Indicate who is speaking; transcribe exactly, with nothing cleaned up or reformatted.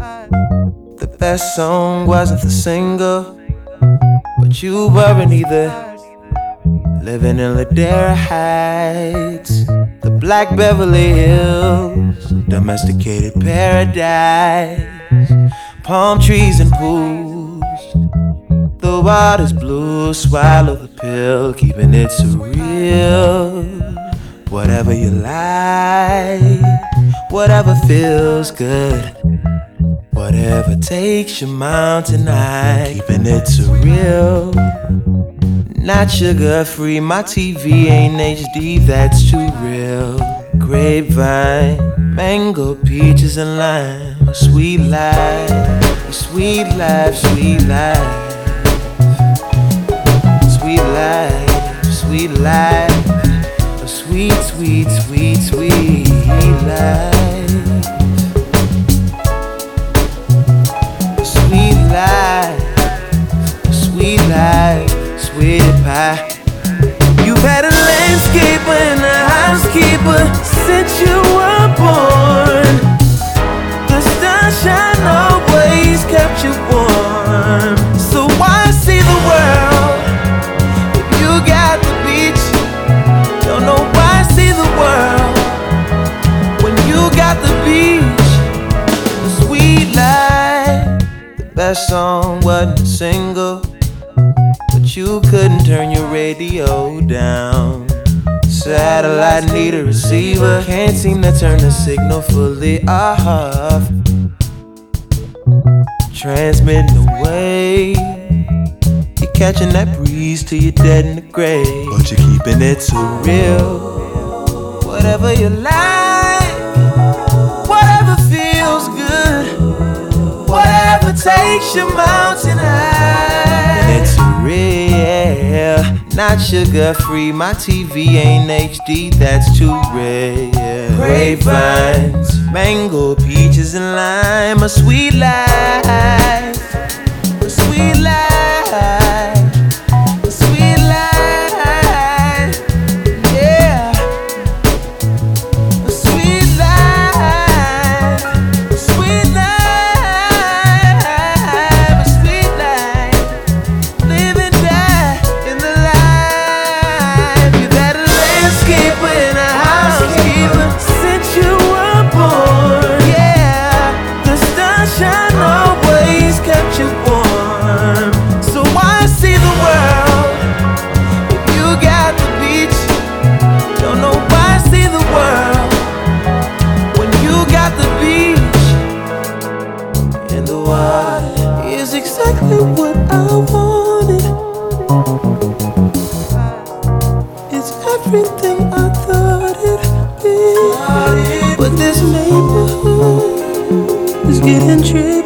Speaker 1: The best song wasn't the single, but you weren't either. Living in Ladera Heights, the Black Beverly Hills, domesticated paradise, palm trees and pools. The water's blue, swallow the pill, keeping it surreal. Whatever you like, whatever feels good, whatever takes your mountain high, keeping it surreal. Not sugar free, my T V ain't H D, that's too real. Grapevine, mango, peaches and lime, a sweet life, a sweet life, sweet life. Sweet life, sweet life, a sweet, sweet, sweet, sweet life. A sweet life, a sweet life, sweet pie. You've had a landscaper and a housekeeper since you were born. The sunshine always kept you warm. So why see the world if you got the beach? Don't know why see the world when you got the beach. The sweet life, the best song wasn't a single, but you couldn't turn your radio down. Satellite need a receiver, can't seem to turn the signal fully off. Transmitting away, you're catching that breeze till you're dead in the grave, but you're keeping it so real. Whatever you like, whatever feels good, whatever takes your mountain high, and it's real. Not sugar free, my T V ain't H D, that's too rare. Grapevines, mango, peaches and lime, a sweet life, a sweet life, a sweet life, yeah. A sweet life, a sweet life, a sweet life. Live and die in the life. You've had a landscaper and a housekeeper since you were born. Yeah, the sunshine always kept you warm. So why see the world if you got the beach? Don't know why see the world when you got the beach. And the water is exactly what I wanted. It's everything I thought it'd be. But this neighborhood is getting tricky.